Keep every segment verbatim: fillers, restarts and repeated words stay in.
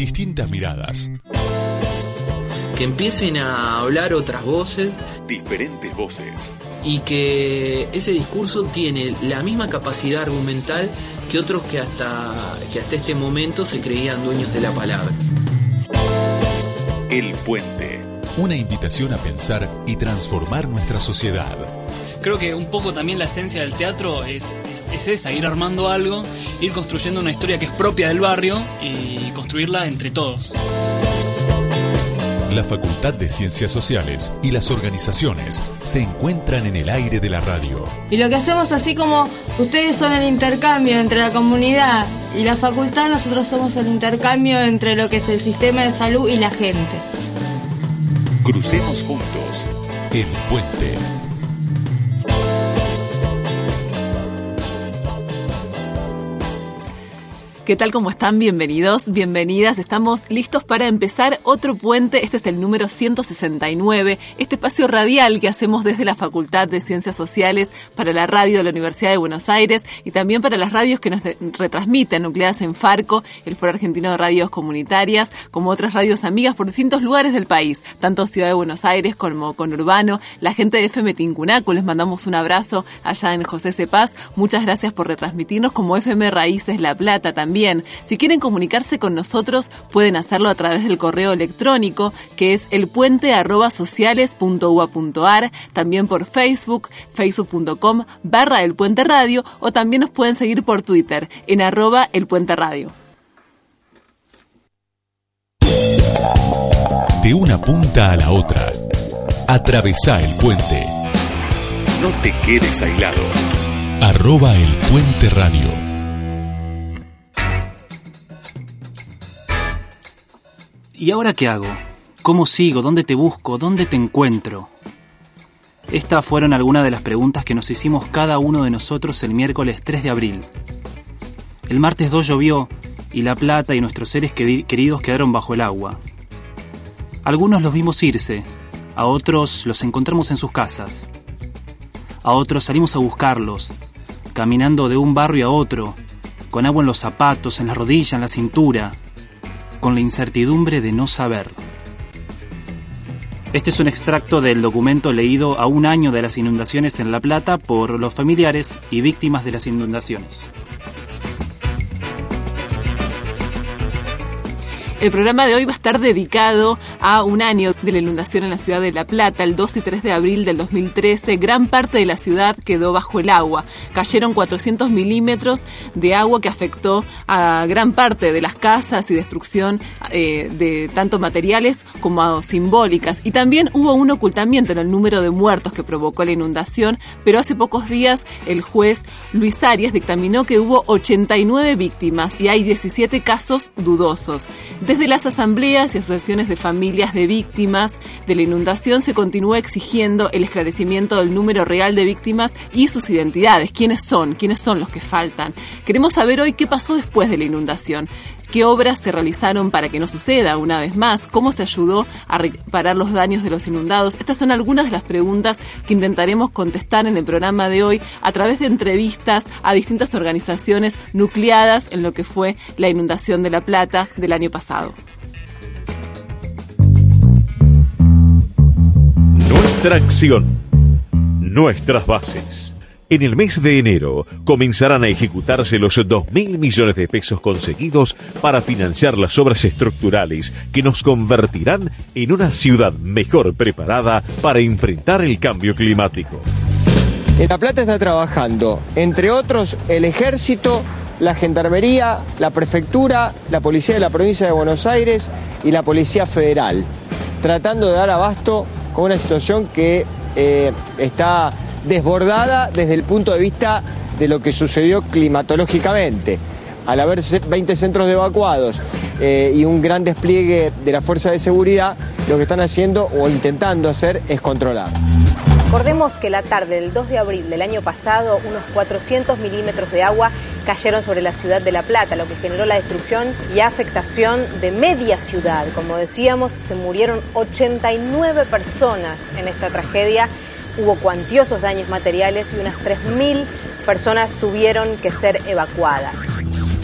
Distintas miradas. Que empiecen a hablar otras voces. Diferentes voces. Y que ese discurso tiene la misma capacidad argumental que otros que hasta, que hasta este momento se creían dueños de la palabra. El Puente. Una invitación a pensar y transformar nuestra sociedad. Creo que un poco también la esencia del teatro es, es, es esa, ir armando algo, ir construyendo una historia que es propia del barrio y construirla entre todos. La Facultad de Ciencias Sociales y las organizaciones se encuentran en el aire de la radio. Y lo que hacemos, así como ustedes son el intercambio entre la comunidad y la facultad, nosotros somos el intercambio entre lo que es el sistema de salud y la gente. Crucemos juntos el puente. ¿Qué tal? ¿Cómo están? Bienvenidos, bienvenidas. Estamos listos para empezar otro puente. Este es el número ciento sesenta y nueve, este espacio radial que hacemos desde la Facultad de Ciencias Sociales para la radio de la Universidad de Buenos Aires y también para las radios que nos retransmiten, nucleadas en Farco, el Foro Argentino de Radios Comunitarias, como otras radios amigas por distintos lugares del país, tanto Ciudad de Buenos Aires como Conurbano. La gente de F M Tincunaco, les mandamos un abrazo allá en José C. Paz. Muchas gracias por retransmitirnos, como F M Raíces La Plata también. Bien, si quieren comunicarse con nosotros, pueden hacerlo a través del correo electrónico, que es elpuente arroba sociales punto u a punto ar, también por Facebook, facebook.com barra El Puente Radio, o también nos pueden seguir por Twitter, en arroba El Puente Radio. De una punta a la otra, atravesá el puente. No te quedes aislado. Arroba El Puente Radio. ¿Y ahora qué hago? ¿Cómo sigo? ¿Dónde te busco? ¿Dónde te encuentro? Estas fueron algunas de las preguntas que nos hicimos cada uno de nosotros el miércoles tres de abril. El martes dos llovió y La Plata y nuestros seres queridos quedaron bajo el agua. Algunos los vimos irse, a otros los encontramos en sus casas. A otros salimos a buscarlos, caminando de un barrio a otro, con agua en los zapatos, en la rodilla, en la cintura, con la incertidumbre de no saber. Este es un extracto del documento leído a un año de las inundaciones en La Plata por los familiares y víctimas de las inundaciones. El programa de hoy va a estar dedicado a un año de la inundación en la ciudad de La Plata. El dos y tres de abril del dos mil trece, gran parte de la ciudad quedó bajo el agua. Cayeron cuatrocientos milímetros de agua que afectó a gran parte de las casas y destrucción eh, de tanto materiales como simbólicas. Y también hubo un ocultamiento en el número de muertos que provocó la inundación, pero hace pocos días el juez Luis Arias dictaminó que hubo ochenta y nueve víctimas y hay diecisiete casos dudosos. Desde las asambleas y asociaciones de familias de víctimas de la inundación se continúa exigiendo el esclarecimiento del número real de víctimas y sus identidades. ¿Quiénes son? ¿Quiénes son los que faltan? Queremos saber hoy qué pasó después de la inundación. ¿Qué obras se realizaron para que no suceda una vez más? ¿Cómo se ayudó a reparar los daños de los inundados? Estas son algunas de las preguntas que intentaremos contestar en el programa de hoy a través de entrevistas a distintas organizaciones nucleadas en lo que fue la inundación de La Plata del año pasado. Nuestra acción, nuestras bases. En el mes de enero comenzarán a ejecutarse los dos mil millones de pesos conseguidos para financiar las obras estructurales que nos convertirán en una ciudad mejor preparada para enfrentar el cambio climático. En La Plata está trabajando, entre otros, el Ejército, la Gendarmería, la Prefectura, la Policía de la Provincia de Buenos Aires y la Policía Federal, tratando de dar abasto con una situación que eh, está desbordada desde el punto de vista de lo que sucedió climatológicamente. Al haber veinte centros evacuados eh, y un gran despliegue de la fuerza de seguridad, lo que están haciendo o intentando hacer es controlar. Recordemos que la tarde del dos de abril del año pasado, unos cuatrocientos milímetros de agua cayeron sobre la ciudad de La Plata, lo que generó la destrucción y afectación de media ciudad. Como decíamos, se murieron ochenta y nueve personas en esta tragedia. Hubo cuantiosos daños materiales y unas tres mil personas tuvieron que ser evacuadas.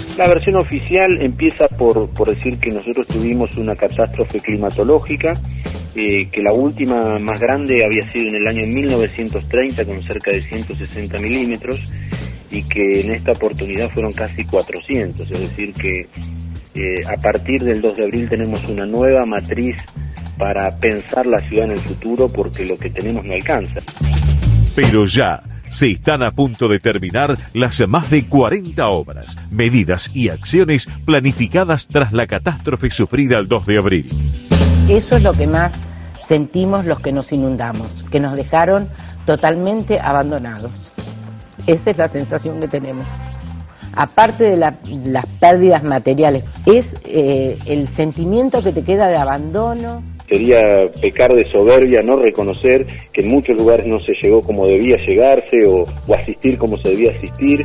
La versión oficial empieza por, por decir que nosotros tuvimos una catástrofe climatológica, eh, que la última más grande había sido en el año mil novecientos treinta con cerca de ciento sesenta milímetros y que en esta oportunidad fueron casi cuatrocientos, es decir que eh, a partir del dos de abril tenemos una nueva matriz para pensar la ciudad en el futuro porque lo que tenemos no alcanza. Pero ya se están a punto de terminar las más de cuarenta obras, medidas y acciones planificadas tras la catástrofe sufrida el dos de abril. Eso es lo que más sentimos los que nos inundamos, que nos dejaron totalmente abandonados. Esa es la sensación que tenemos. Aparte de la, las pérdidas materiales, es eh, el sentimiento que te queda de abandono. Sería pecar de soberbia no reconocer que en muchos lugares no se llegó como debía llegarse o, o asistir como se debía asistir.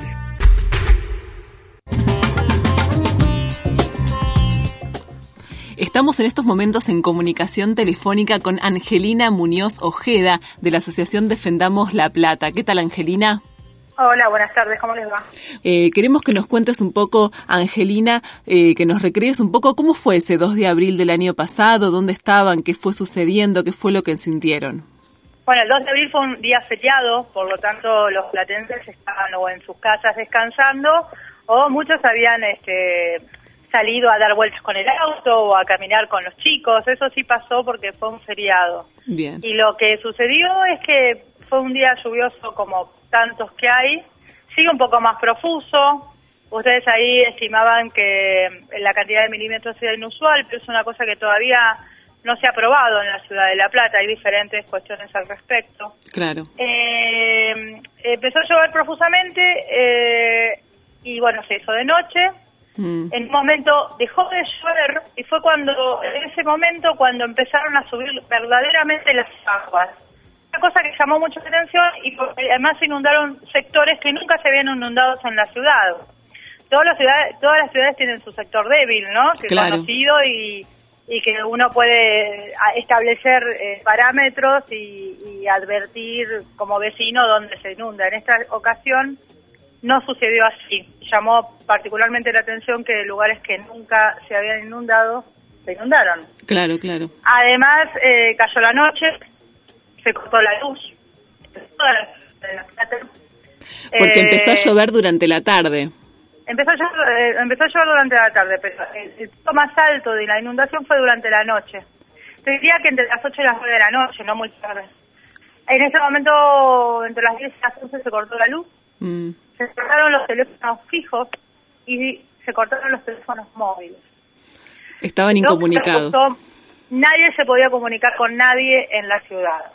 Estamos en estos momentos en comunicación telefónica con Angelina Muñoz Ojeda de la Asociación Defendamos La Plata. ¿Qué tal, Angelina? Hola, buenas tardes, ¿cómo les va? Eh, queremos que nos cuentes un poco, Angelina, eh, que nos recrees un poco cómo fue ese dos de abril del año pasado, dónde estaban, qué fue sucediendo, qué fue lo que sintieron. Bueno, el dos de abril fue un día feriado, por lo tanto los platenses estaban o en sus casas descansando o muchos habían este, salido a dar vueltas con el auto o a caminar con los chicos. Eso sí pasó porque fue un feriado. Bien. Y lo que sucedió es que fue un día lluvioso como tantos que hay, sigue un poco más profuso. Ustedes ahí estimaban que la cantidad de milímetros era inusual, pero es una cosa que todavía no se ha probado en la ciudad de La Plata, hay diferentes cuestiones al respecto. Claro. Eh, empezó a llover profusamente eh, y bueno, se hizo de noche. Mm. En un momento dejó de llover y fue cuando, en ese momento, cuando empezaron a subir verdaderamente las aguas. Una cosa que llamó mucho la atención y además se inundaron sectores que nunca se habían inundado en la ciudad. Todas las ciudades, todas las ciudades tienen su sector débil, ¿no? Que claro. Es conocido y, y que uno puede establecer eh, parámetros y, y advertir como vecino dónde se inunda. En esta ocasión no sucedió así. Llamó particularmente la atención que lugares que nunca se habían inundado, se inundaron. Claro, claro. Además, eh, cayó la noche, se cortó la luz. Porque eh, empezó a llover durante la tarde. Empezó a llover, eh, empezó a llover durante la tarde, pero el, el punto más alto de la inundación fue durante la noche. Te diría que entre las ocho y las nueve de la noche, no muy tarde. En ese momento, entre las diez y las once se cortó la luz, mm. se cortaron los teléfonos fijos y se cortaron los teléfonos móviles. Estaban incomunicados. Nadie se podía comunicar con nadie en la ciudad.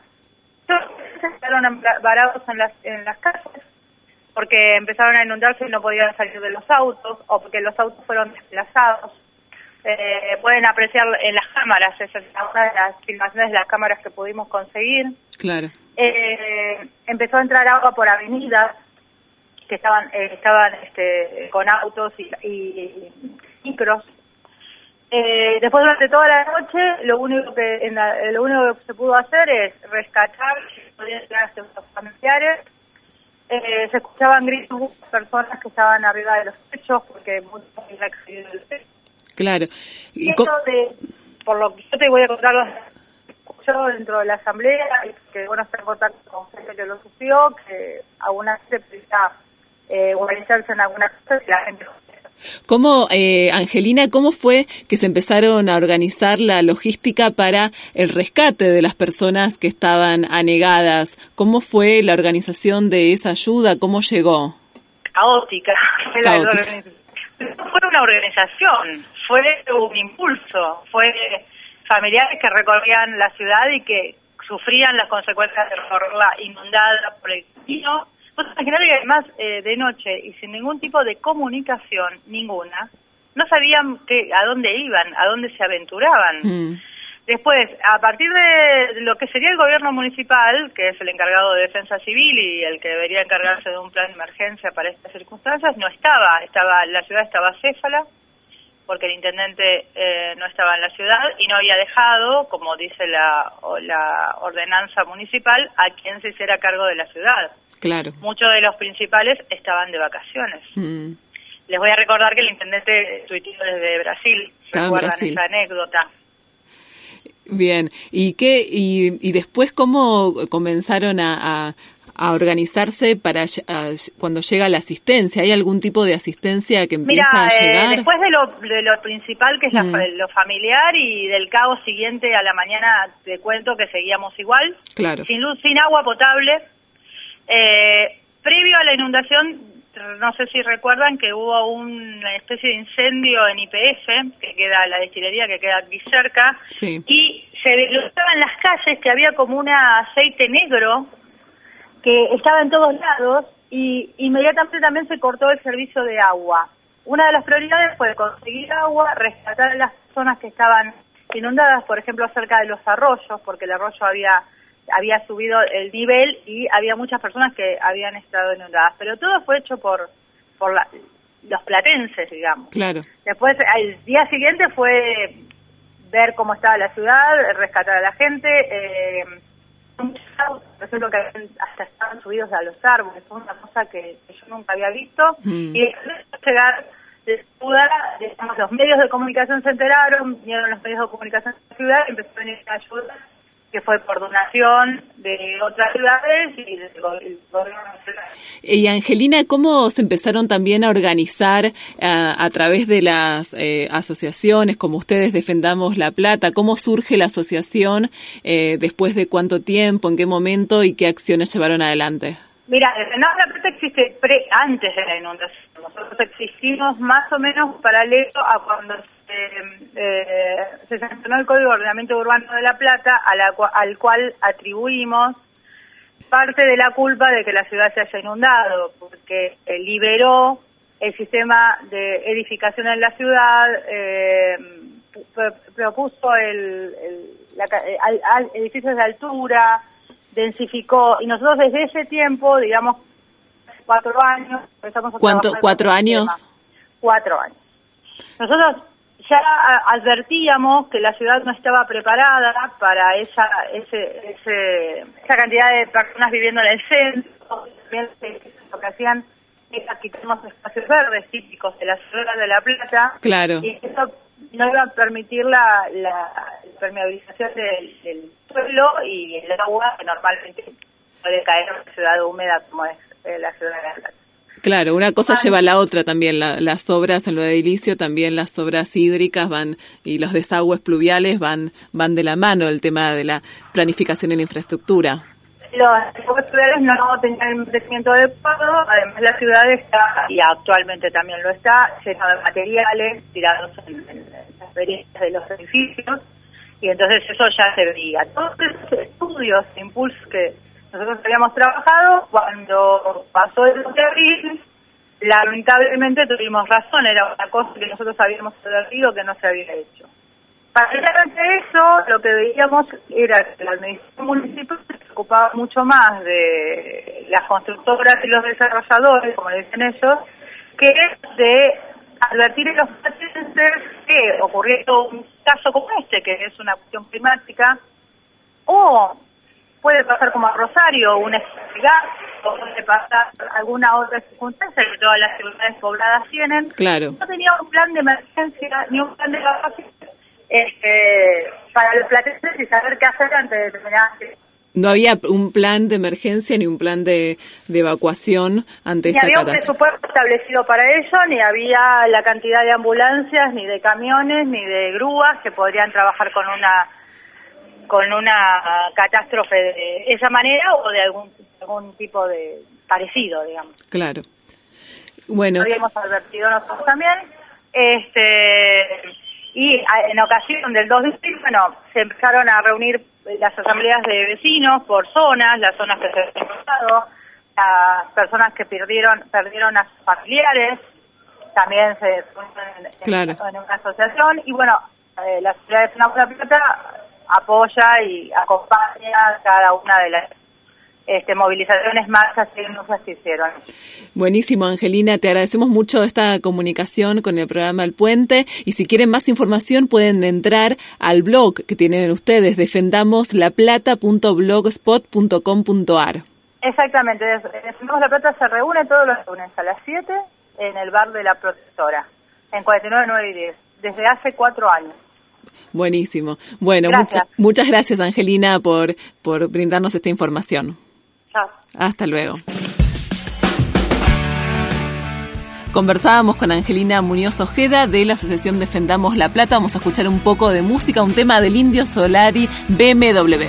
Se quedaron varados en las, en las calles porque empezaron a inundarse y no podían salir de los autos o porque los autos fueron desplazados. Eh, pueden apreciar en las cámaras, esa es una de las filmaciones de las cámaras que pudimos conseguir. Claro. Eh, empezó a entrar agua por avenidas que estaban eh, estaban este, con autos y, y, y micros. Eh, después durante toda la noche lo único que en la, lo único que se pudo hacer es rescatar si podían llegar hasta los familiares. Eh, se escuchaban gritos de personas que estaban arriba de los techos porque muchos habían accedido al techo. Claro. Y Esto de, por lo que yo te voy a contar lo que escuchó dentro de la asamblea y que bueno, está en contacto con gente que lo sufrió, que alguna gente podía eh, organizarse en alguna cosa y la gente. ¿Cómo, eh, Angelina, cómo fue que se empezaron a organizar la logística para el rescate de las personas que estaban anegadas? ¿Cómo fue la organización de esa ayuda? ¿Cómo llegó? Caótica. Caótica. No fue una organización, fue un impulso, fue familiares que recorrían la ciudad y que sufrían las consecuencias de recorrerla inundada por el camino. Vos imaginate que además eh, de noche y sin ningún tipo de comunicación, ninguna, no sabían que, a dónde iban, a dónde se aventuraban. Mm. Después, a partir de lo que sería el gobierno municipal, que es el encargado de defensa civil y el que debería encargarse de un plan de emergencia para estas circunstancias, no estaba, estaba la ciudad estaba céfala, porque el intendente eh, no estaba en la ciudad y no había dejado, como dice la, la ordenanza municipal, a quien se hiciera cargo de la ciudad. Claro. Muchos de los principales estaban de vacaciones. Mm. les voy a recordar que el intendente tuiteó desde Brasil, recuerdan Brasil. esa anécdota. Bien, ¿y qué y, y después cómo comenzaron a, a, a organizarse para a, cuando llega la asistencia? ¿Hay algún tipo de asistencia que empieza Mira, a llegar? Eh, después de lo, de lo principal, que es la, mm. lo familiar, y del caos siguiente a la mañana, te cuento que seguíamos igual, claro. sin luz, sin agua potable. Eh, previo a la inundación, no sé si recuerdan que hubo una especie de incendio en I P F, que queda la destilería que queda aquí cerca, sí. y se notaba en las calles que había como un aceite negro que estaba en todos lados, y inmediatamente también se cortó el servicio de agua. Una de las prioridades fue conseguir agua, rescatar a las personas que estaban inundadas, por ejemplo, cerca de los arroyos, porque el arroyo había... había subido el nivel y había muchas personas que habían estado inundadas, pero todo fue hecho por por la, los platenses, digamos. Claro. Después, al día siguiente fue ver cómo estaba la ciudad, rescatar a la gente, eh, muchos autos, por ejemplo, que hasta estaban subidos a los árboles, fue una cosa que, que yo nunca había visto, mm. y después de llegar de ciudad, digamos, los medios de comunicación se enteraron, vinieron los medios de comunicación de la ciudad, y empezó a venir a ayudar, que fue por donación de otras ciudades y del gobierno nacional. Y Angelina, ¿cómo se empezaron también a organizar uh, a través de las eh, asociaciones, como ustedes Defendamos La Plata? ¿Cómo surge la asociación? Eh, ¿Después de cuánto tiempo? ¿En qué momento? ¿Y qué acciones llevaron adelante? Mira, Defendamos La Plata existe pre, antes de la inundación. Nosotros existimos más o menos paralelo a cuando Eh, eh, se sancionó el Código de Ordenamiento Urbano de La Plata, a la, al cual atribuimos parte de la culpa de que la ciudad se haya inundado, porque eh, liberó el sistema de edificación en la ciudad, eh, propuso el, el, la, al, al, edificios de altura, densificó, y nosotros desde ese tiempo, digamos, cuatro años, empezamos a ¿Cuánto, ¿Cuatro años? Cuatro años. Nosotros ya advertíamos que la ciudad no estaba preparada para esa ese, ese, esa cantidad de personas viviendo en el centro. También lo que hacían era quitarnos espacios verdes típicos de la ciudad de La Plata. Claro. Y eso no iba a permitir la, la permeabilización del, del suelo y el agua que normalmente puede caer en una ciudad húmeda como es eh, la ciudad de La Plata. Claro, una cosa ah, lleva a la otra también, la, las obras en lo edilicio, también las obras hídricas van y los desagües pluviales van van de la mano, el tema de la planificación en la infraestructura. Los desagües pluviales no tenían el crecimiento adecuado, además la ciudad está, y actualmente también lo está, lleno de materiales tirados en, en las veredas de los edificios, y entonces eso ya se veía. Todos esos estudios, impulsos que nosotros habíamos trabajado, cuando pasó el dos de abril, lamentablemente tuvimos razón, era una cosa que nosotros habíamos advertido que no se había hecho. Paralelamente a eso, lo que veíamos era que la administración municipal se ocupaba mucho más de las constructoras y los desarrolladores, como le dicen ellos, que de advertir a los pacientes que, ocurriendo un caso como este, que es una cuestión climática, o puede pasar como a Rosario, una escasez, o puede pasar alguna otra circunstancia que todas las ciudades pobladas tienen. Claro. No tenía un plan de emergencia ni un plan de evacuación este, para los platenses y saber qué hacer ante determinadas situaciones. No había un plan de emergencia ni un plan de, de evacuación ante ni esta había catástrofe. Un presupuesto establecido para ello, ni había la cantidad de ambulancias, ni de camiones, ni de grúas que podrían trabajar con una con una catástrofe de esa manera o de algún algún tipo de parecido, digamos. Claro. Bueno. Lo habíamos advertido nosotros también. Este y en ocasión del dos de abril, bueno, se empezaron a reunir las asambleas de vecinos por zonas, las zonas que se habían pasado, las personas que perdieron perdieron a sus familiares, también se unen en, claro. en una asociación, y bueno, eh, la ciudad de Defendamos La Plata apoya y acompaña cada una de las este, movilizaciones, marchas y denuncias que hicieron. Buenísimo, Angelina, te agradecemos mucho esta comunicación con el programa El Puente, y si quieren más información pueden entrar al blog que tienen ustedes, defendamos la plata punto blogspot punto com punto a r. Exactamente, Defendamos La Plata se reúne todos los lunes a las siete en el bar de La Protectora, en cuarenta y nueve, nueve y diez, desde hace cuatro años. Buenísimo. Bueno, mucha, muchas gracias, Angelina, por, por brindarnos esta información. Chao. Hasta luego. Conversábamos con Angelina Muñoz Ojeda de la Asociación Defendamos La Plata. Vamos a escuchar un poco de música, un tema del Indio Solari, B M W.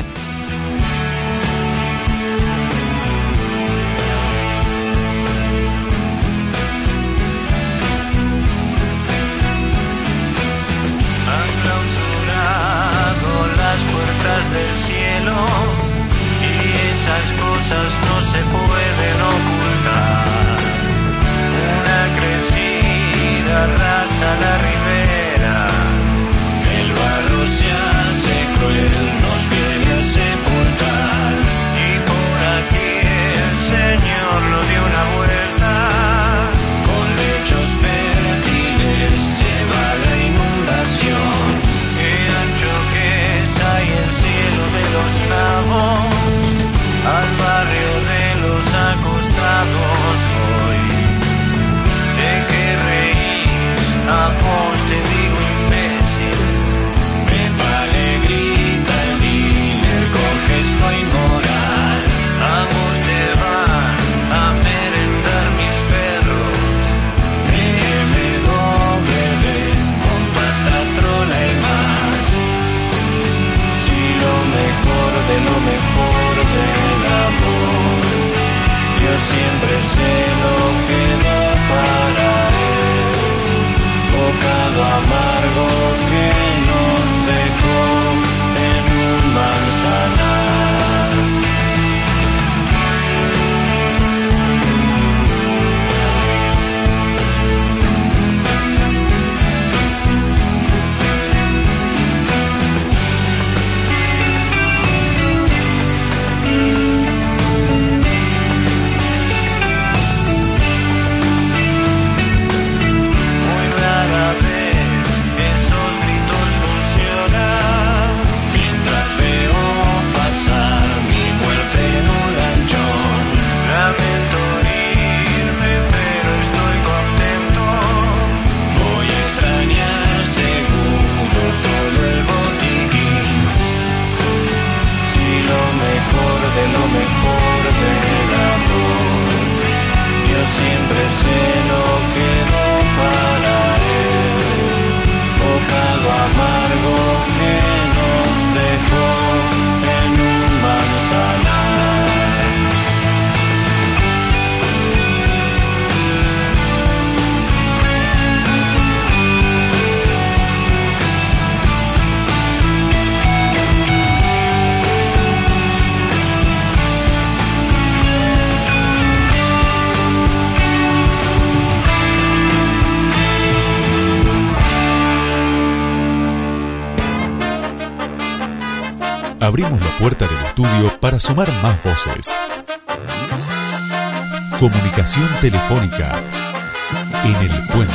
Del cielo y esas cosas no se pueden ocultar. Una crecida raza la ribera, el barro se hace cruel, nos viene a sepultar. Y por aquí el Señor lo dio una vuelta, con lechos fértiles se va la inundación. Los clavos al barrio de los acostados hoy. ¿De qué reís? A vos te digo imbécil. Me vale grita el dealer con gesto inmoral. A vos te van a merendar mis perros. B M W con pasta trola y más. De lo mejor del amor, yo siempre sé lo que da para él, bocado amargo que nos dejó en un manzanar. De lo mejor del amor, yo siempre sé lo que no para él, bocado amargo que nos dejó en un manzanar. Abrimos la puerta del estudio para sumar más voces. Comunicación telefónica en el puente.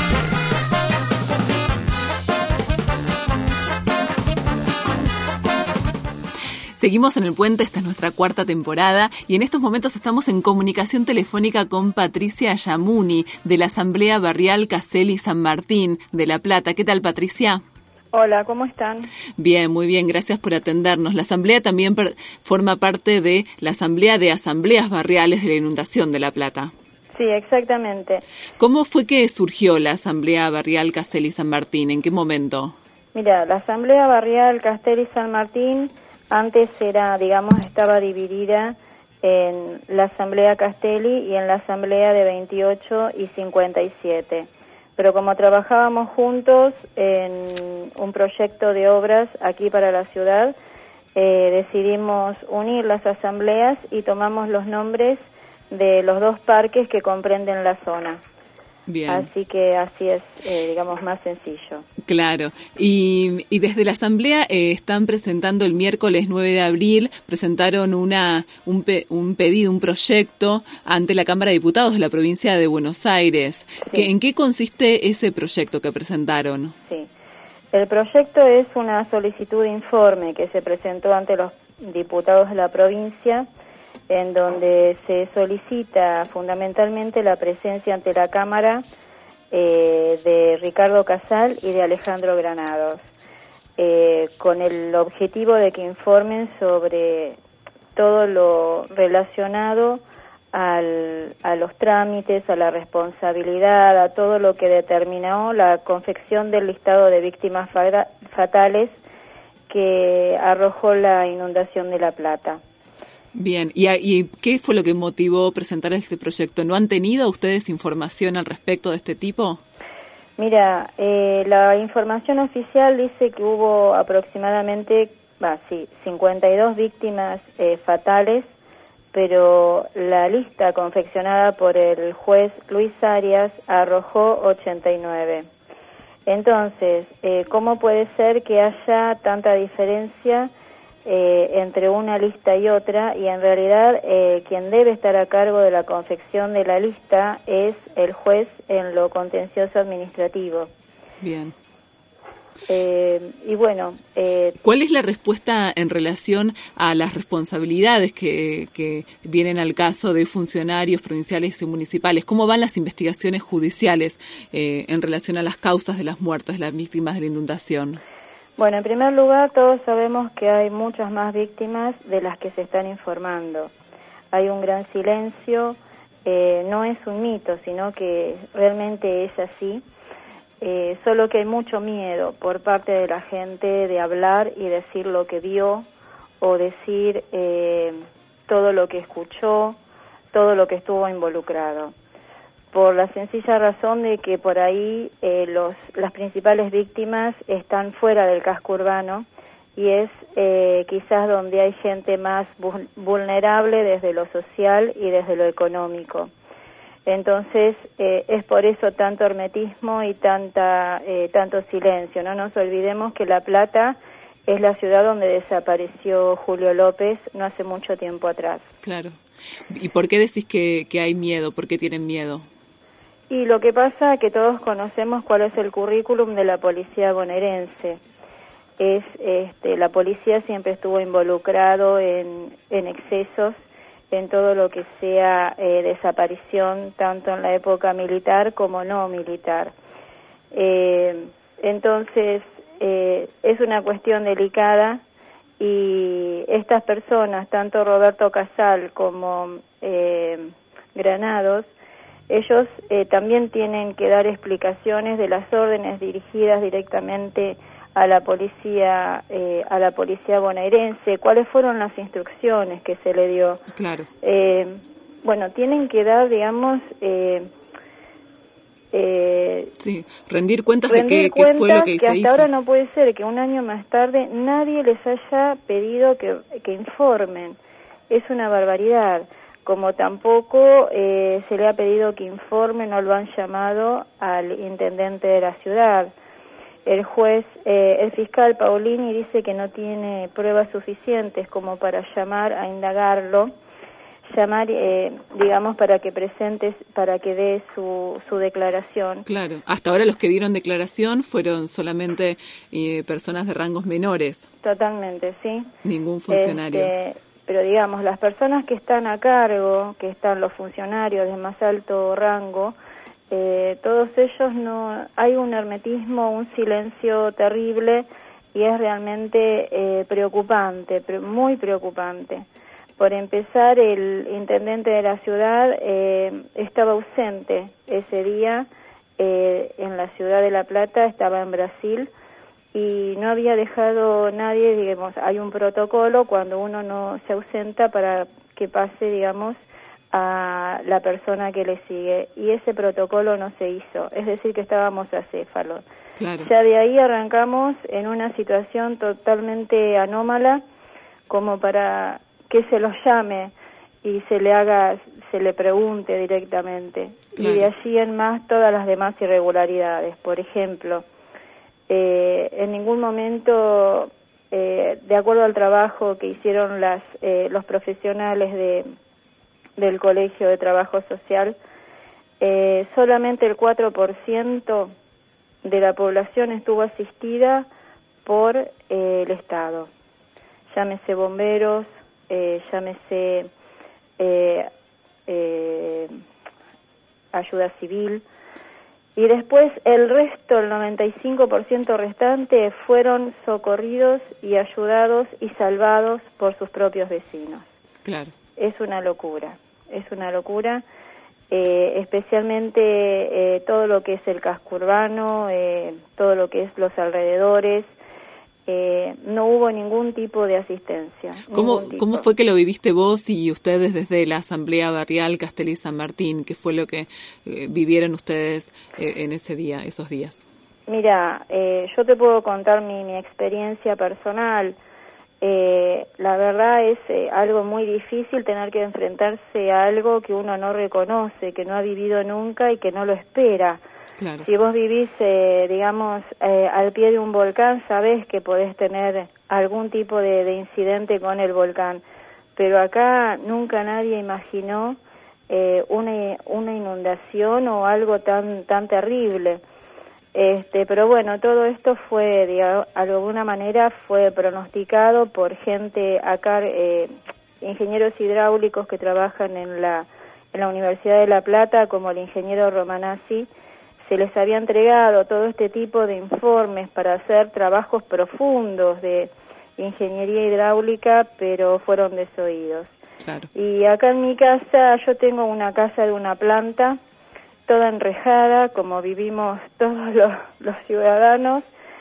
Seguimos en el puente, esta es nuestra cuarta temporada y en estos momentos estamos en comunicación telefónica con Patricia Yamuni de la Asamblea Barrial Castelli San Martín de La Plata. ¿Qué tal, Patricia? Hola, ¿cómo están? Bien, muy bien, gracias por atendernos. La Asamblea también per- forma parte de la Asamblea de Asambleas Barriales de la Inundación de La Plata. Sí, exactamente. ¿Cómo fue que surgió la Asamblea Barrial Castelli San Martín? ¿En qué momento? Mira, la Asamblea Barrial Castelli San Martín antes era, digamos, estaba dividida en la Asamblea Castelli y en la Asamblea de veintiocho y cincuenta y siete. Pero como trabajábamos juntos en un proyecto de obras aquí para la ciudad, eh, decidimos unir las asambleas y tomamos los nombres de los dos parques que comprenden la zona. Bien. Así que así es, eh, digamos, más sencillo. Claro. Y, y desde la Asamblea eh, están presentando el miércoles nueve de abril, presentaron una un, pe, un pedido, un proyecto ante la Cámara de Diputados de la provincia de Buenos Aires. Sí. ¿Qué, ¿En qué consiste ese proyecto que presentaron? Sí. El proyecto es una solicitud de informe que se presentó ante los diputados de la provincia, en donde se solicita fundamentalmente la presencia ante la Cámara eh, de Ricardo Casal y de Alejandro Granados, eh, con el objetivo de que informen sobre todo lo relacionado al, a los trámites, a la responsabilidad, a todo lo que determinó la confección del listado de víctimas fa- fatales que arrojó la inundación de La Plata. Bien, ¿Y, ¿y qué fue lo que motivó presentar este proyecto? ¿No han tenido ustedes información al respecto de este tipo? Mira, eh, la información oficial dice que hubo aproximadamente, bah, sí, cincuenta y dos víctimas eh, fatales, pero la lista confeccionada por el juez Luis Arias arrojó ochenta y nueve. Entonces, eh, ¿cómo puede ser que haya tanta diferencia eh, entre una lista y otra? Y en realidad eh, quien debe estar a cargo de la confección de la lista es el juez en lo contencioso administrativo. Bien. Eh, y bueno... Eh, ¿Cuál es la respuesta en relación a las responsabilidades que, que vienen al caso de funcionarios provinciales y municipales? ¿Cómo van las investigaciones judiciales eh, en relación a las causas de las muertes de las víctimas de la inundación? Bueno, en primer lugar, todos sabemos que hay muchas más víctimas de las que se están informando. Hay un gran silencio, eh, no es un mito, sino que realmente es así. Eh, solo que hay mucho miedo por parte de la gente de hablar y decir lo que vio o decir eh, todo lo que escuchó, todo lo que estuvo involucrado, por la sencilla razón de que por ahí eh, los, las principales víctimas están fuera del casco urbano y es eh, quizás donde hay gente más vulnerable desde lo social y desde lo económico. Entonces, eh, es por eso tanto hermetismo y tanta eh, tanto silencio. No nos olvidemos que La Plata es la ciudad donde desapareció Julio López no hace mucho tiempo atrás. Claro. ¿Y por qué decís que, que hay miedo? ¿Por qué tienen miedo? Y lo que pasa es que todos conocemos cuál es el currículum de la policía bonaerense. Es, este, la policía siempre estuvo involucrado en, en excesos, en todo lo que sea eh, desaparición, tanto en la época militar como no militar. Eh, entonces, eh, es una cuestión delicada y estas personas, tanto Roberto Casal como eh, Granados, ellos eh, también tienen que dar explicaciones de las órdenes dirigidas directamente a la policía eh, a la policía bonaerense, cuáles fueron las instrucciones que se le dio. Claro. Eh, bueno, tienen que dar, digamos, eh, eh, sí, rendir cuentas rendir de qué, cuentas qué fue lo que, que se hasta hizo. ahora no puede ser que un año más tarde nadie les haya pedido que, que informen. Es una barbaridad. Como tampoco eh, se le ha pedido que informen, no lo han llamado al intendente de la ciudad. El juez, eh, el fiscal Paulini dice que no tiene pruebas suficientes como para llamar a indagarlo, llamar, eh, digamos, para que presente, para que dé su, su declaración. Claro, hasta ahora los que dieron declaración fueron solamente eh, personas de rangos menores. Totalmente, sí. Ningún funcionario. Este, pero digamos, las personas que están a cargo, que están los funcionarios de más alto rango, Eh, todos ellos no, hay un hermetismo, un silencio terrible y es realmente eh, preocupante, pre- muy preocupante. Por empezar, el intendente de la ciudad eh, estaba ausente ese día eh, en la ciudad de La Plata, estaba en Brasil y no había dejado nadie, digamos, hay un protocolo cuando uno no se ausenta para que pase, digamos, a la persona que le sigue, y ese protocolo no se hizo, es decir que estábamos acéfalos. Claro. Ya de ahí arrancamos en una situación totalmente anómala, como para que se los llame y se le haga, se le pregunte directamente. Claro. Y de allí en más todas las demás irregularidades. Por ejemplo, eh, en ningún momento, eh, de acuerdo al trabajo que hicieron las eh, los profesionales de del Colegio de Trabajo Social, eh, solamente el cuatro por ciento de la población estuvo asistida por eh, el Estado. Llámese bomberos, eh, llámese eh, eh, ayuda civil, Y después el resto, el noventa y cinco por ciento restante, fueron socorridos y ayudados y salvados por sus propios vecinos. Claro. Es una locura, es una locura, eh, especialmente eh, todo lo que es el casco urbano, eh, todo lo que es los alrededores. Eh, no hubo ningún tipo de asistencia. ¿Cómo, tipo. ¿Cómo fue que lo viviste vos y ustedes desde la Asamblea Barrial Castelli San Martín? ¿Qué fue lo que eh, vivieron ustedes eh, en ese día, esos días? Mira, eh, yo te puedo contar mi, mi experiencia personal. Eh, la verdad es eh, algo muy difícil tener que enfrentarse a algo que uno no reconoce, que no ha vivido nunca y que no lo espera. Claro. Si vos vivís, eh, digamos, eh, al pie de un volcán, sabés que podés tener algún tipo de, de incidente con el volcán, pero acá nunca nadie imaginó eh, una, una inundación o algo tan tan terrible. Este, pero bueno, todo esto fue, de alguna manera, fue pronosticado por gente acá, eh, ingenieros hidráulicos que trabajan en la, en la Universidad de La Plata, como el ingeniero Romanazzi. Se les había entregado todo este tipo de informes para hacer trabajos profundos de ingeniería hidráulica, pero fueron desoídos. Claro. Y acá en mi casa, yo tengo una casa de una planta, toda enrejada, como vivimos todos los, los ciudadanos,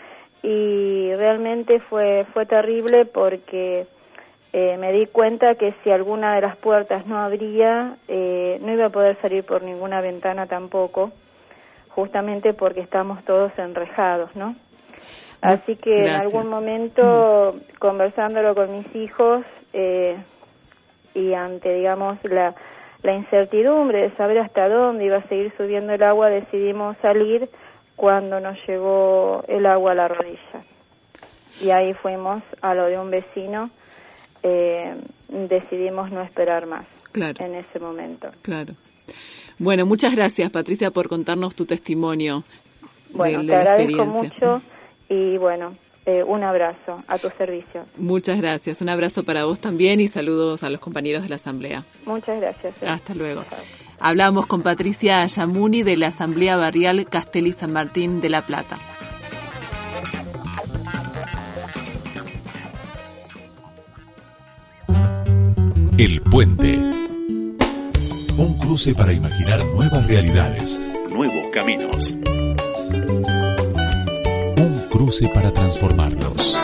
y realmente fue, fue terrible porque eh, me di cuenta que si alguna de las puertas no abría, eh, no iba a poder salir por ninguna ventana tampoco, justamente porque estamos todos enrejados, ¿no? Así que Gracias. En algún momento, mm. conversándolo con mis hijos, eh, y ante, digamos, la, la incertidumbre de saber hasta dónde iba a seguir subiendo el agua, decidimos salir cuando nos llegó el agua a la rodilla. Y ahí fuimos a lo de un vecino, eh, decidimos no esperar más. Claro. En ese momento. Claro. Bueno, muchas gracias, Patricia, por contarnos tu testimonio. Bueno, de, te de la agradezco experiencia. mucho y bueno, eh, un abrazo a tu servicio. Muchas gracias, un abrazo para vos también y saludos a los compañeros de la Asamblea. Muchas gracias. Eh. Hasta luego. Chao. Hablamos con Patricia Ayamuni de la Asamblea Barrial Castelli San Martín de La Plata. El Puente. Un cruce para imaginar nuevas realidades, nuevos caminos. Un cruce para transformarnos.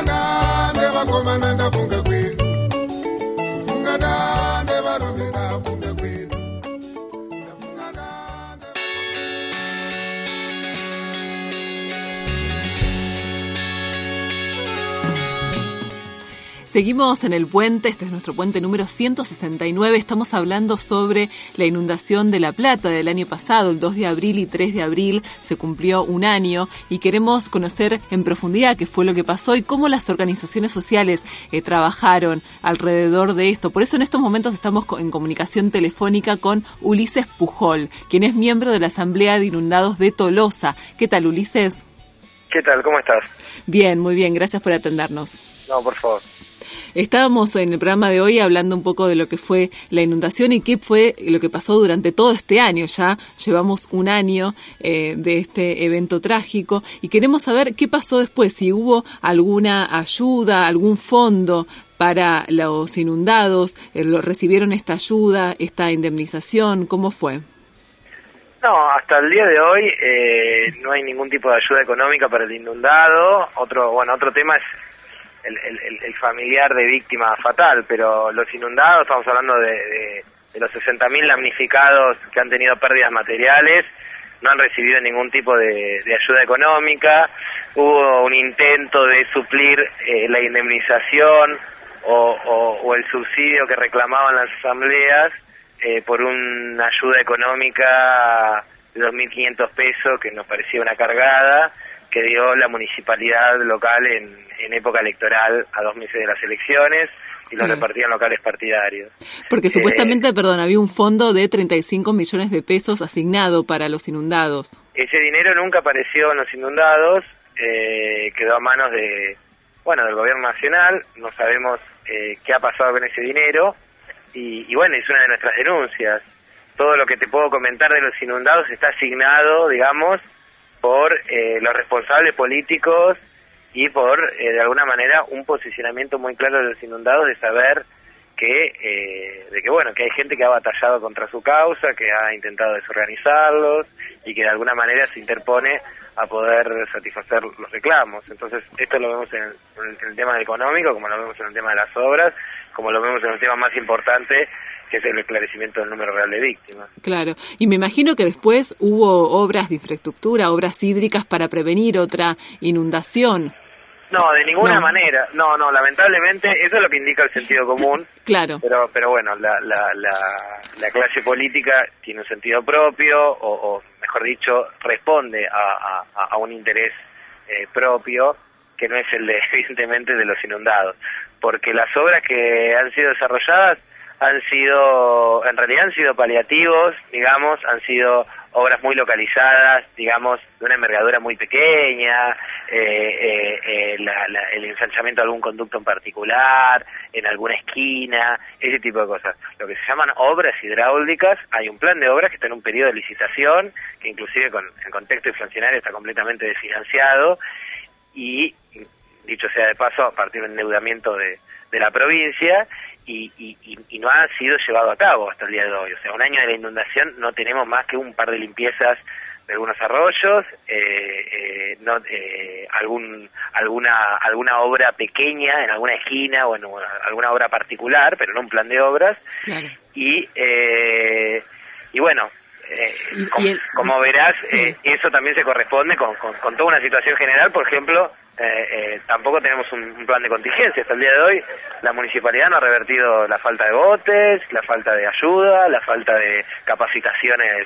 Seguimos en el puente, este es nuestro puente número ciento sesenta y nueve, estamos hablando sobre la inundación de La Plata del año pasado, el dos de abril y tres de abril, se cumplió un año y queremos conocer en profundidad qué fue lo que pasó y cómo las organizaciones sociales eh, trabajaron alrededor de esto. Por eso en estos momentos estamos en comunicación telefónica con Ulises Pujol, quien es miembro de la Asamblea de Inundados de Tolosa. ¿Qué tal, Ulises? ¿Qué tal? ¿Cómo estás? Bien, muy bien, gracias por atendernos. No, por favor. Estábamos en el programa de hoy hablando un poco de lo que fue la inundación y qué fue lo que pasó durante todo este año. Ya llevamos un año eh, de este evento trágico y queremos saber qué pasó después, si hubo alguna ayuda, algún fondo para los inundados, eh, recibieron esta ayuda, esta indemnización, ¿cómo fue? No, hasta el día de hoy eh, no hay ningún tipo de ayuda económica para el inundado. Otro, bueno, otro tema es El, el, el familiar de víctima fatal, pero los inundados, estamos hablando de, de, de los sesenta mil damnificados que han tenido pérdidas materiales, no han recibido ningún tipo de, de ayuda económica. Hubo un intento de suplir eh, la indemnización o, o, o el subsidio que reclamaban las asambleas eh, por una ayuda económica de dos mil quinientos pesos, que nos parecía una cargada, que dio la municipalidad local en, en época electoral a dos meses de las elecciones y los Claro. repartían locales partidarios. Porque Eh, supuestamente, perdón, había un fondo de treinta y cinco millones de pesos asignado para los inundados. Ese dinero nunca apareció en los inundados, eh, quedó a manos de, bueno, del gobierno nacional, no sabemos eh, qué ha pasado con ese dinero y, y bueno, es una de nuestras denuncias. Todo lo que te puedo comentar de los inundados está asignado, digamos, por eh, los responsables políticos y por, eh, de alguna manera, un posicionamiento muy claro de los inundados de saber que, eh, de que bueno, que hay gente que ha batallado contra su causa, que ha intentado desorganizarlos y que de alguna manera se interpone a poder satisfacer los reclamos. Entonces, esto lo vemos en el, en el tema económico, como lo vemos en el tema de las obras, como lo vemos en el tema más importante, que es el esclarecimiento del número real de víctimas. Claro, y me imagino que después hubo obras de infraestructura, obras hídricas para prevenir otra inundación. No, de ninguna no. manera. No, no, lamentablemente, eso es lo que indica el sentido común. Claro. Pero, pero bueno, la, la, la, la clase política tiene un sentido propio, o, o mejor dicho, responde a, a, a un interés eh, propio, que no es el de, evidentemente, de los inundados. Porque las obras que han sido desarrolladas han sido, en realidad han sido paliativos, digamos, han sido obras muy localizadas, digamos, de una envergadura muy pequeña, eh, eh, eh, la, la, el ensanchamiento de algún conducto en particular, en alguna esquina, ese tipo de cosas. Lo que se llaman obras hidráulicas, hay un plan de obras que está en un periodo de licitación, que inclusive con el contexto inflacionario está completamente desfinanciado, y, dicho sea de paso, a partir del endeudamiento de, de la provincia, Y, y, y no ha sido llevado a cabo hasta el día de hoy. O sea, un año de la inundación no tenemos más que un par de limpiezas de algunos arroyos, eh, eh, no, eh, algún alguna alguna obra pequeña en alguna esquina o en alguna obra particular, pero no un plan de obras. Claro. Y, eh, y bueno, eh, y, como, y el, como verás, sí. eh, eso también se corresponde con, con, con toda una situación general. Por ejemplo, Eh, eh, tampoco tenemos un, un plan de contingencia. Hasta el día de hoy la municipalidad no ha revertido la falta de botes, la falta de ayuda, la falta de capacitaciones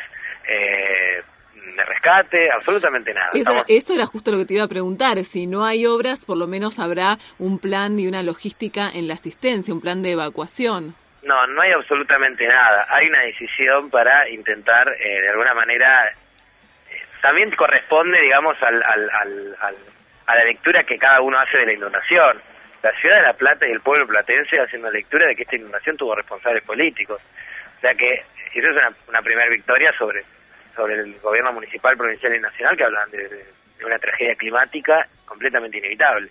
eh, de rescate, absolutamente nada. Eso, Estamos... eso era justo lo que te iba a preguntar. Si no hay obras, por lo menos habrá un plan y una logística en la asistencia, un plan de evacuación. No, no hay absolutamente nada. Hay una decisión para intentar, eh, de alguna manera, eh, también corresponde, digamos, al, al, al, al a la lectura que cada uno hace de la inundación. La ciudad de La Plata y el pueblo platense hacen una lectura de que esta inundación tuvo responsables políticos. O sea que eso es una, una primera victoria sobre, sobre el gobierno municipal, provincial y nacional, que hablan de, de, de una tragedia climática completamente inevitable.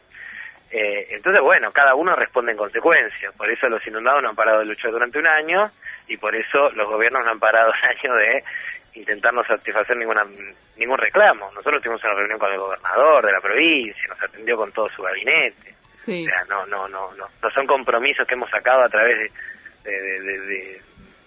Eh, entonces, bueno, cada uno responde en consecuencia. Por eso los inundados no han parado de luchar durante un año, y por eso los gobiernos no han parado un año de intentar no satisfacer ninguna, ningún reclamo. Nosotros tuvimos una reunión con el gobernador de la provincia, nos atendió con todo su gabinete. Sí. O sea, no, no, no, no, no son compromisos que hemos sacado a través de, de, de, de, de,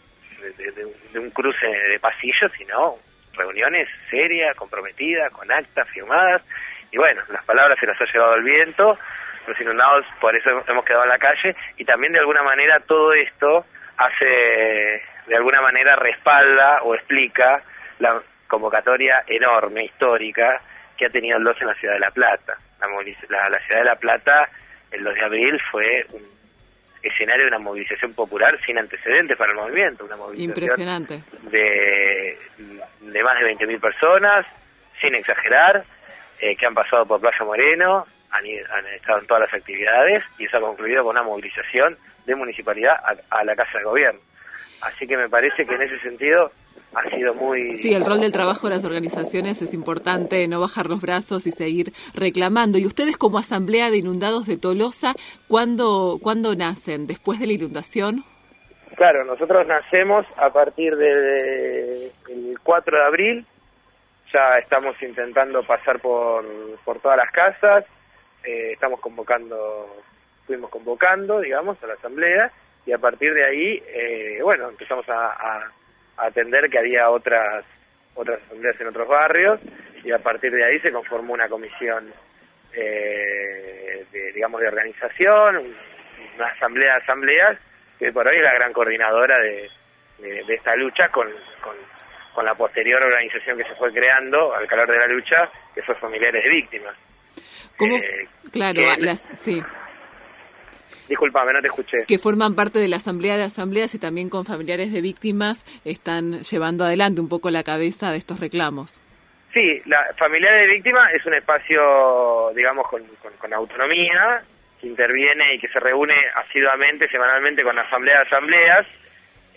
de, de, de un cruce de pasillos, sino reuniones serias, comprometidas, con actas firmadas. Y bueno, las palabras se las ha llevado el viento, los inundados por eso hemos quedado en la calle, y también de alguna manera todo esto hace, de alguna manera respalda o explica la convocatoria enorme, histórica, que ha tenido el dos en la ciudad de La Plata. La, la, la ciudad de La Plata, el dos de abril, fue un escenario de una movilización popular sin antecedentes para el movimiento, una movilización impresionante de, de más de veinte mil personas, sin exagerar, eh, que han pasado por Plaza Moreno, han, han estado en todas las actividades, y eso ha concluido con una movilización de municipalidad a, a la Casa de Gobierno. Así que me parece que en ese sentido ha sido muy... Sí, el rol del trabajo de las organizaciones es importante, no bajar los brazos y seguir reclamando. Y ustedes, como Asamblea de Inundados de Tolosa, ¿cuándo, ¿cuándo nacen? ¿Después de la inundación? Claro, nosotros nacemos a partir del de, cuatro de abril. Ya estamos intentando pasar por, por todas las casas, eh, estamos convocando, estuvimos convocando, digamos, a la asamblea, y a partir de ahí, eh, bueno, empezamos a, a, a atender que había otras otras asambleas en otros barrios, y a partir de ahí se conformó una comisión, eh, de, digamos, de organización, una asamblea de asambleas, que por hoy es la gran coordinadora de, de, de esta lucha con, con, con la posterior organización que se fue creando al calor de la lucha, que fue Familiares de Víctimas. ¿Cómo? Eh, claro, eh, las, sí. Disculpame, no te escuché. Que forman parte de la Asamblea de Asambleas y también con Familiares de Víctimas están llevando adelante un poco la cabeza de estos reclamos. Sí, la Familiares de Víctimas es un espacio, digamos, con, con, con autonomía, que interviene y que se reúne asiduamente, semanalmente, con la Asamblea de Asambleas,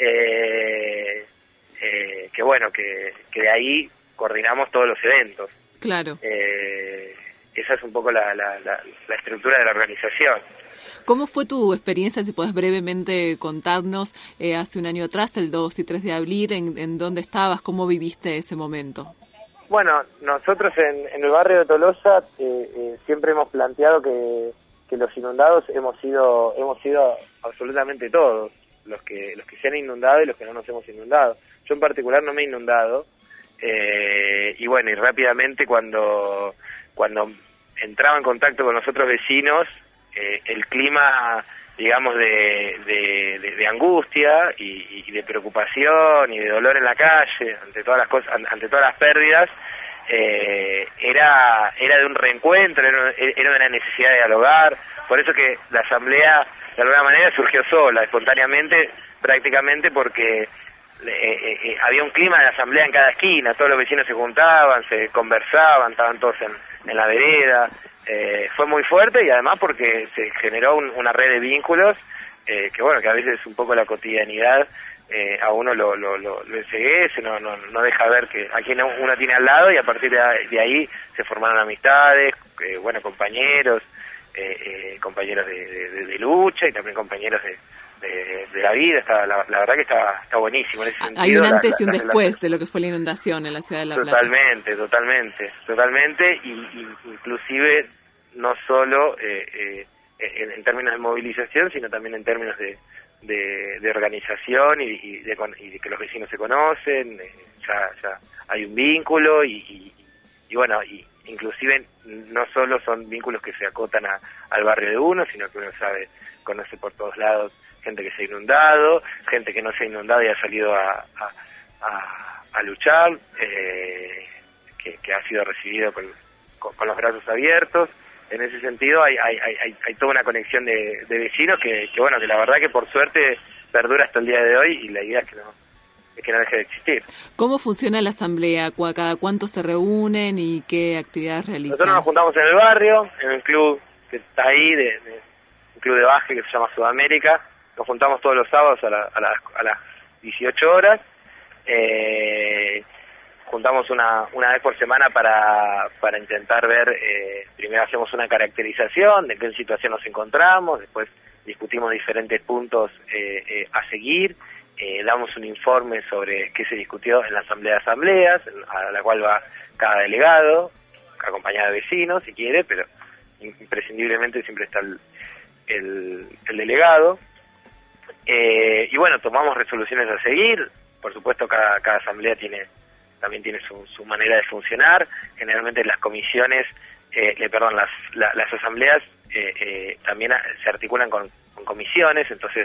eh, eh, que bueno, que, que de ahí coordinamos todos los eventos. Claro. Eh, esa es un poco la, la, la, la estructura de la organización. ¿Cómo fue tu experiencia, si podés brevemente contarnos, eh, hace un año atrás, el dos y tres de abril, en, en dónde estabas, cómo viviste ese momento? Bueno, nosotros en, en el barrio de Tolosa eh, eh, siempre hemos planteado que, que los inundados hemos sido hemos sido absolutamente todos, los que los que se han inundado y los que no nos hemos inundado. Yo en particular no me he inundado, eh, y bueno, y rápidamente cuando, cuando entraba en contacto con los otros vecinos, eh, el clima, digamos, de, de, de, de angustia y, y de preocupación y de dolor en la calle ante todas las cosas, ante todas las pérdidas, eh, era era de un reencuentro, era, era de una necesidad de dialogar. Por eso que la asamblea de alguna manera surgió sola, espontáneamente, prácticamente porque eh, eh, había un clima de asamblea en cada esquina, todos los vecinos se juntaban, se conversaban, estaban todos en, en la vereda. Eh, fue muy fuerte y además porque se generó un, una red de vínculos eh, que bueno, que a veces un poco la cotidianidad eh, a uno lo, lo, lo, lo enceguece, no, no, no deja ver que a quien uno tiene al lado, y a partir de, de ahí se formaron amistades, eh, bueno, compañeros, eh, eh, compañeros de, de, de lucha y también compañeros de, de, de la vida. Está, la, la verdad que está, está buenísimo en ese sentido. Hay un antes la, y un la, después la, de lo que fue la inundación en la ciudad de La Plata. Totalmente, totalmente, totalmente, y, y inclusive no solo eh, eh, en, en términos de movilización, sino también en términos de, de, de organización y, y, de, y de que los vecinos se conocen, eh, ya, ya hay un vínculo y, y, y bueno, y inclusive no solo son vínculos que se acotan a, al barrio de uno, sino que uno sabe, conoce por todos lados gente que se ha inundado, gente que no se ha inundado y ha salido a, a, a, a luchar, eh, que, que ha sido recibido con, con, con los brazos abiertos. En ese sentido hay hay, hay, hay toda una conexión de, de vecinos que, que, bueno, que la verdad que por suerte perdura hasta el día de hoy, y la idea es que no, es que no deje de existir. ¿Cómo funciona la asamblea? ¿Cada cuánto se reúnen y qué actividades realizan? Nosotros nos juntamos en el barrio, en un club que está ahí, de, de, un club de básquet que se llama Sudamérica. Nos juntamos todos los sábados a, la, a, las, a las dieciocho horas. Eh, juntamos una, una vez por semana para, para intentar ver, eh, primero hacemos una caracterización de qué situación nos encontramos, después discutimos diferentes puntos eh, eh, a seguir, eh, damos un informe sobre qué se discutió en la asamblea de asambleas, a la cual va cada delegado, acompañado de vecinos si quiere, pero imprescindiblemente siempre está el, el, el delegado. Eh, y bueno, tomamos resoluciones a seguir. Por supuesto, cada, cada asamblea tiene también tiene su, su manera de funcionar. Generalmente las comisiones, eh, eh, perdón, las, la, las asambleas eh, eh, también se articulan con, con comisiones. Entonces,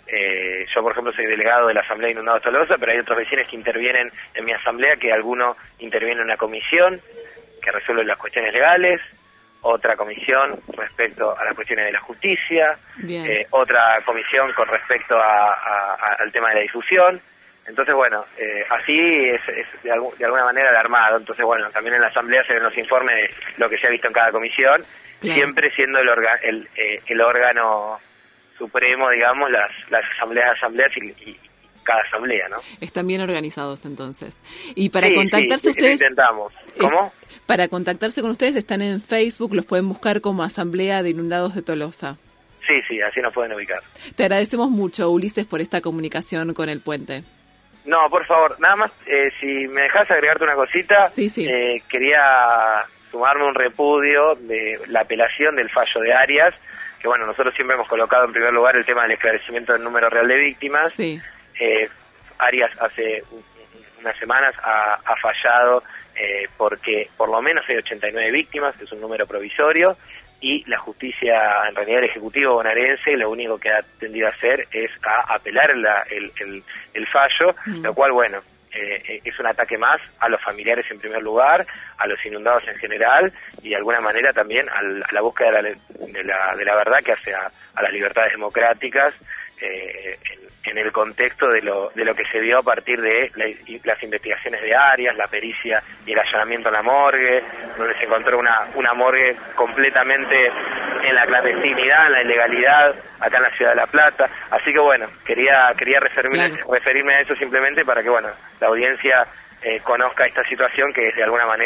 eh, yo por ejemplo soy delegado de la Asamblea de Inundados Tolosa, pero hay otros vecinos que intervienen en mi asamblea, que alguno interviene en una comisión que resuelve las cuestiones legales, otra comisión respecto a las cuestiones de la justicia, eh, otra comisión con respecto a, a, a, al tema de la difusión. Entonces, bueno, eh, así es, es de, algún, de alguna manera el armado. Entonces, bueno, también en la asamblea se ven los informes de lo que se ha visto en cada comisión, claro, siempre siendo el, orga, el, eh, el órgano supremo, digamos, las, las asambleas, asambleas y, y cada asamblea, ¿no? Están bien organizados, entonces. Y para sí, contactarse sí, ustedes... intentamos. ¿Cómo? Eh, para contactarse con ustedes están en Facebook, los pueden buscar como Asamblea de Inundados de Tolosa. Sí, sí, así nos pueden ubicar. Te agradecemos mucho, Ulises, por esta comunicación con el puente. No, por favor, nada más, eh, si me dejas agregarte una cosita, sí, sí. Eh, quería sumarme un repudio de la apelación del fallo de Arias, que bueno, nosotros siempre hemos colocado en primer lugar el tema del esclarecimiento del número real de víctimas. Sí. Eh, Arias hace unas semanas ha, ha fallado eh, porque por lo menos hay ochenta y nueve víctimas, es un número provisorio, y la justicia, en realidad el Ejecutivo bonaerense, lo único que ha tendido a hacer es a apelar la, el, el, el fallo, mm. lo cual, bueno, eh, es un ataque más a los familiares en primer lugar, a los inundados en general, y de alguna manera también al, a la búsqueda de la, de la, de la verdad que hace a, a las libertades democráticas, eh, en, en el contexto de lo, de lo que se vio a partir de la, las investigaciones de Arias, la pericia y el allanamiento a la morgue, donde se encontró una, una morgue completamente en la clandestinidad, en la ilegalidad, acá en la ciudad de La Plata. Así que bueno, quería quería referirme, claro. referirme a eso simplemente para que bueno la audiencia eh, conozca esta situación que es de alguna manera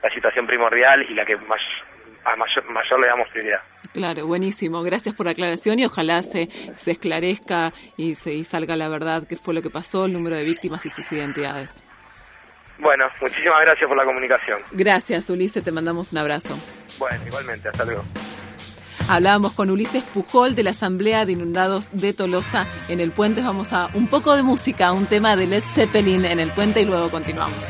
la situación primordial y la que más, a mayor, mayor le damos prioridad. Claro, buenísimo. Gracias por la aclaración y ojalá se, se esclarezca y, se, y salga la verdad qué fue lo que pasó, el número de víctimas y sus identidades. Bueno, muchísimas gracias por la comunicación. Gracias, Ulises, te mandamos un abrazo. Bueno, igualmente, hasta luego. Hablábamos con Ulises Pujol de la Asamblea de Inundados de Tolosa en El Puente. Vamos a un poco de música, un tema de Led Zeppelin en El Puente y luego continuamos.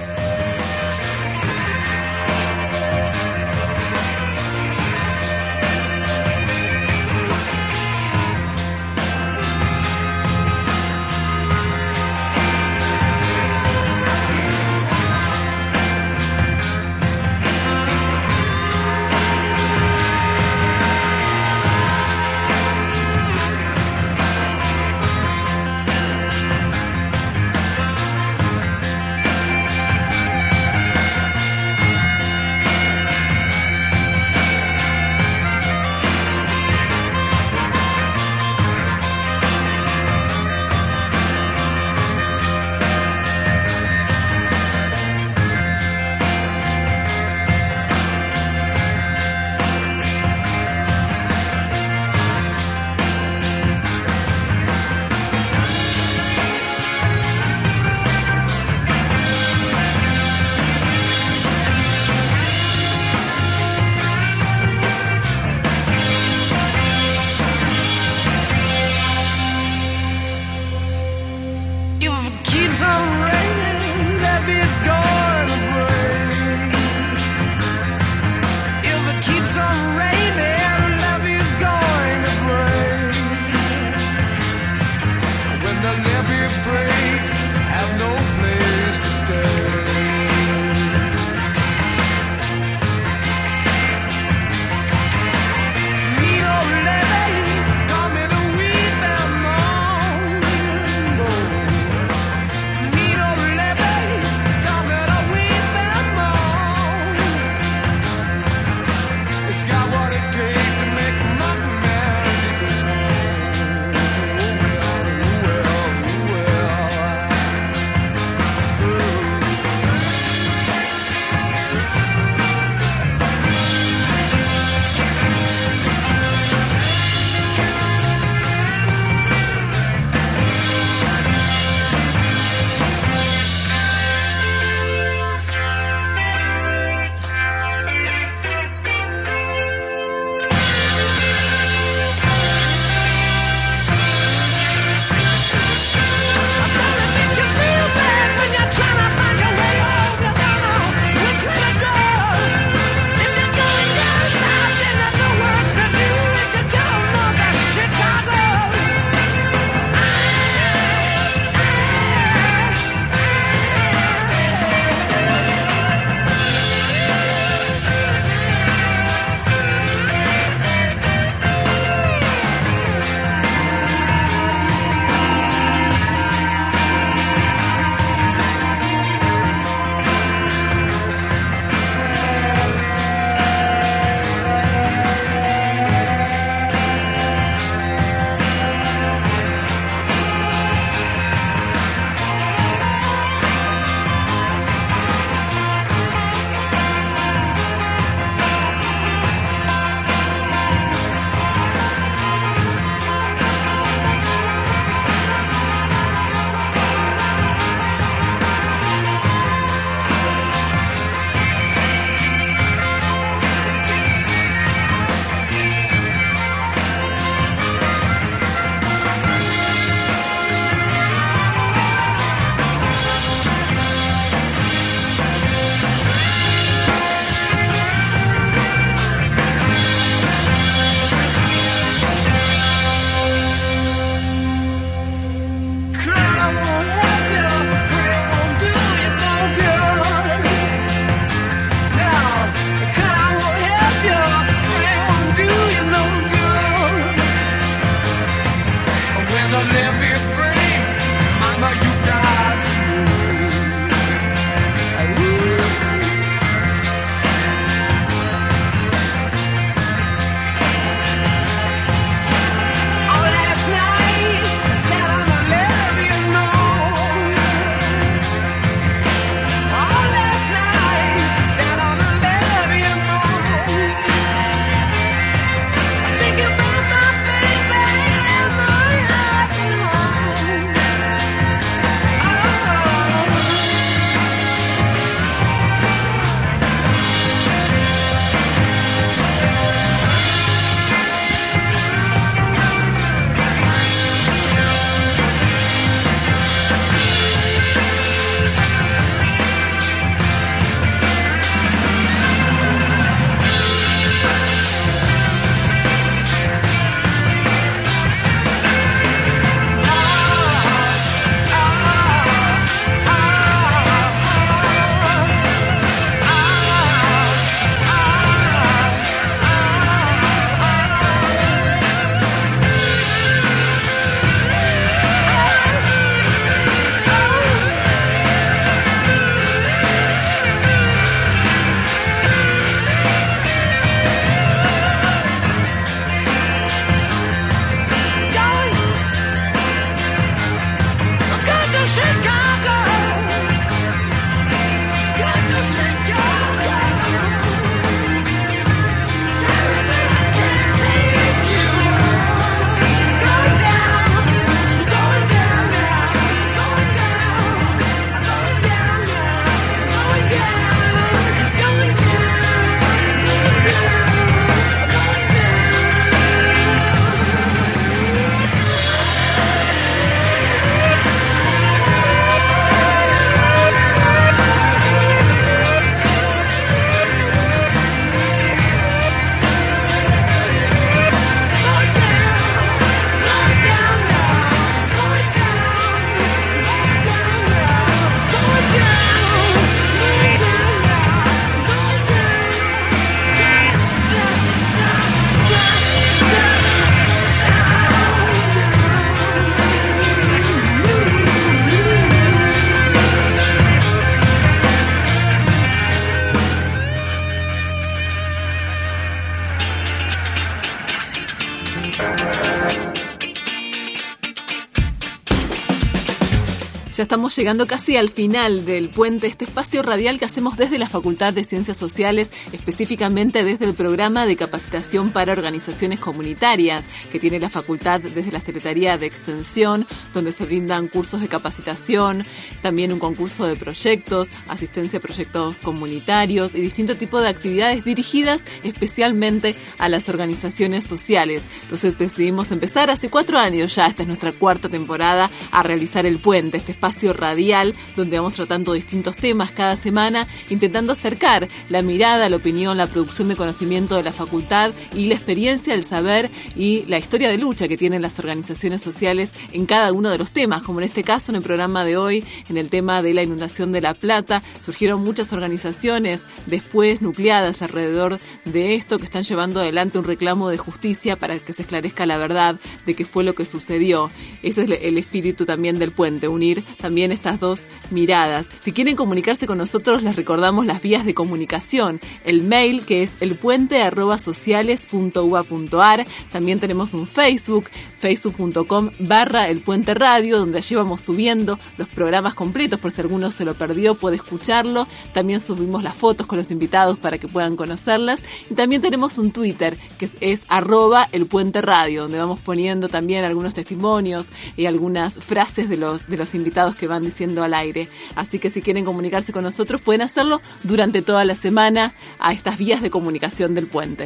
Ya estamos llegando casi al final del puente, este espacio radial que hacemos desde la Facultad de Ciencias Sociales, específicamente desde el programa de capacitación para organizaciones comunitarias que tiene la facultad desde la Secretaría de Extensión, donde se brindan cursos de capacitación, también un concurso de proyectos, asistencia a proyectos comunitarios y distintos tipos de actividades dirigidas especialmente a las organizaciones sociales. Entonces decidimos empezar hace cuatro años ya, esta es nuestra cuarta temporada, a realizar el puente, este espacio radial donde vamos tratando distintos temas cada semana, intentando acercar la mirada, la opinión, la producción de conocimiento de la facultad y la experiencia, el saber y la historia de lucha que tienen las organizaciones sociales en cada uno de los temas, como en este caso en el programa de hoy, en el tema de la inundación de La Plata. Surgieron muchas organizaciones después nucleadas alrededor de esto que están llevando adelante un reclamo de justicia para que se esclarezca la verdad de qué fue lo que sucedió. Ese es el espíritu también del puente, unir también estas dos miradas. Si quieren comunicarse con nosotros, les recordamos las vías de comunicación. El mail, que es elpuente arroba sociales punto u a punto ar. También tenemos un Facebook, facebook punto com barra elpuente radio, donde allí vamos subiendo los programas completos, por si alguno se lo perdió, puede escucharlo. También subimos las fotos con los invitados para que puedan conocerlas. Y también tenemos un Twitter, que es, es arroba elpuente radio, donde vamos poniendo también algunos testimonios y algunas frases de los, de los invitados que van diciendo al aire. Así que si quieren comunicarse con nosotros pueden hacerlo durante toda la semana a estas vías de comunicación del puente.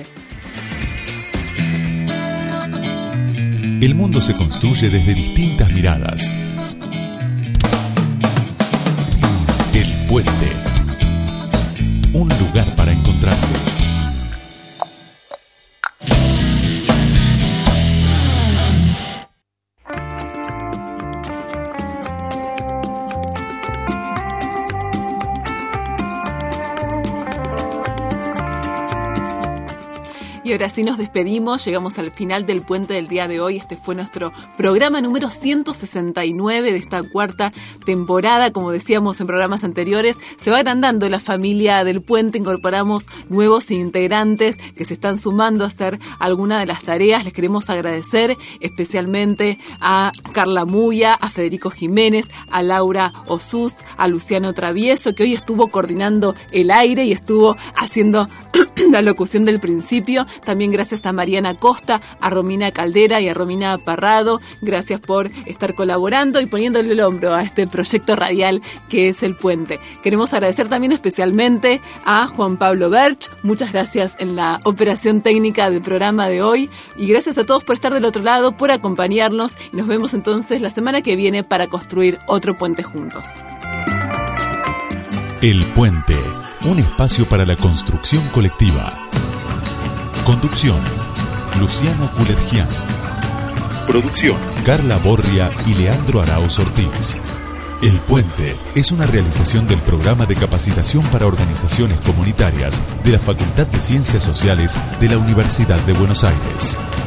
El mundo se construye desde distintas miradas. El puente. Un lugar para encontrarse. Y ahora sí nos despedimos, llegamos al final del puente del día de hoy. Este fue nuestro programa número ciento sesenta y nueve de esta cuarta temporada. Como decíamos en programas anteriores, se va agrandando la familia del puente, incorporamos nuevos integrantes que se están sumando a hacer alguna de las tareas. Les queremos agradecer especialmente a Carla Muya, a Federico Jiménez, a Laura Osús, a Luciano Travieso, que hoy estuvo coordinando el aire y estuvo haciendo la locución del principio. También gracias a Mariana Costa, a Romina Caldera y a Romina Parrado. Gracias por estar colaborando y poniéndole el hombro a este proyecto radial que es El Puente. Queremos agradecer también especialmente a Juan Pablo Berch. Muchas gracias en la operación técnica del programa de hoy. Y gracias a todos por estar del otro lado, por acompañarnos. Y nos vemos entonces la semana que viene para construir otro puente juntos. El Puente, un espacio para la construcción colectiva. Conducción, Luciano Culetgian. Producción, Carla Borria y Leandro Arauz Ortiz. El Puente es una realización del programa de capacitación para organizaciones comunitarias de la Facultad de Ciencias Sociales de la Universidad de Buenos Aires.